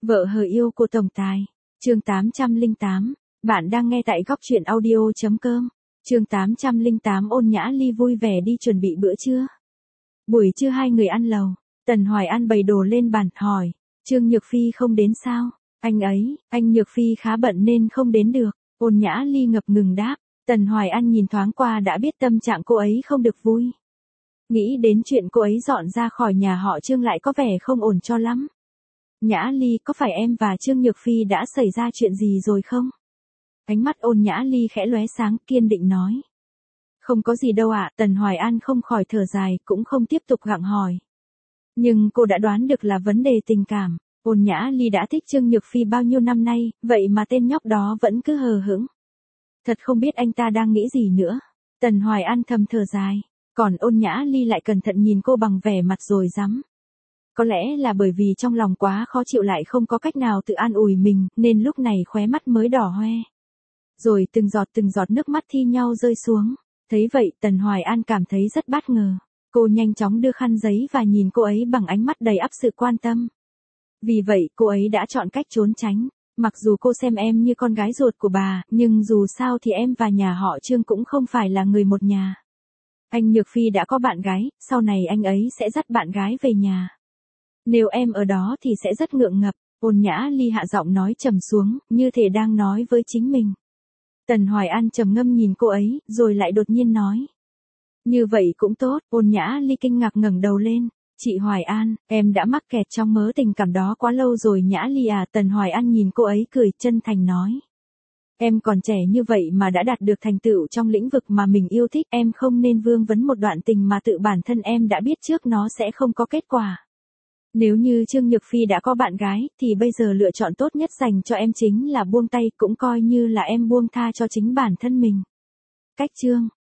Vợ hờ yêu của tổng tài. Chương 808. Bạn đang nghe tại góc truyện audio.com. Chương 808 Ôn Nhã Ly vui vẻ đi chuẩn bị bữa trưa. Buổi trưa hai người ăn lầu. Tần Hoài An bày đồ lên bàn hỏi. Trương Nhược Phi không đến sao? Anh Nhược Phi khá bận nên không đến được. Ôn Nhã Ly ngập ngừng đáp. Tần Hoài An nhìn thoáng qua đã biết tâm trạng cô ấy không được vui. Nghĩ đến chuyện cô ấy dọn ra khỏi nhà họ Trương lại có vẻ không ổn cho lắm. Nhã Ly, có phải em và Trương Nhược Phi đã xảy ra chuyện gì rồi không? Ánh mắt Ôn Nhã Ly khẽ lóe sáng, kiên định nói. Không có gì đâu ạ. Tần Hoài An không khỏi thở dài, cũng không tiếp tục gặng hỏi. Nhưng cô đã đoán được là vấn đề tình cảm. Ôn Nhã Ly đã thích Trương Nhược Phi bao nhiêu năm nay, vậy mà tên nhóc đó vẫn cứ hờ hững. Thật không biết anh ta đang nghĩ gì nữa. Tần Hoài An thầm thở dài, còn Ôn Nhã Ly lại cẩn thận nhìn cô bằng vẻ mặt rồi rắm. Có lẽ là bởi vì trong lòng quá khó chịu lại không có cách nào tự an ủi mình, nên lúc này khóe mắt mới đỏ hoe. Rồi từng giọt nước mắt thi nhau rơi xuống. Thấy vậy Tần Hoài An cảm thấy rất bất ngờ. Cô nhanh chóng đưa khăn giấy và nhìn cô ấy bằng ánh mắt đầy ắp sự quan tâm. Vì vậy cô ấy đã chọn cách trốn tránh. Mặc dù cô xem em như con gái ruột của bà, nhưng dù sao thì em và nhà họ Trương cũng không phải là người một nhà. Anh Nhược Phi đã có bạn gái, sau này anh ấy sẽ dắt bạn gái về nhà. Nếu em ở đó thì sẽ rất ngượng ngập. Ôn Nhã Ly hạ giọng nói trầm xuống, như thể đang nói với chính mình. Tần Hoài An trầm ngâm nhìn cô ấy, rồi lại đột nhiên nói. Như vậy cũng tốt. Ôn Nhã Ly kinh ngạc ngẩng đầu lên. Chị Hoài An, em đã mắc kẹt trong mớ tình cảm đó quá lâu rồi Nhã Ly à. Tần Hoài An nhìn cô ấy cười chân thành nói. Em còn trẻ như vậy mà đã đạt được thành tựu trong lĩnh vực mà mình yêu thích. Em không nên vương vấn một đoạn tình mà tự bản thân em đã biết trước nó sẽ không có kết quả. Nếu như Trương Nhược Phi đã có bạn gái, thì bây giờ lựa chọn tốt nhất dành cho em chính là buông tay, cũng coi như là em buông tha cho chính bản thân mình. Cách Trương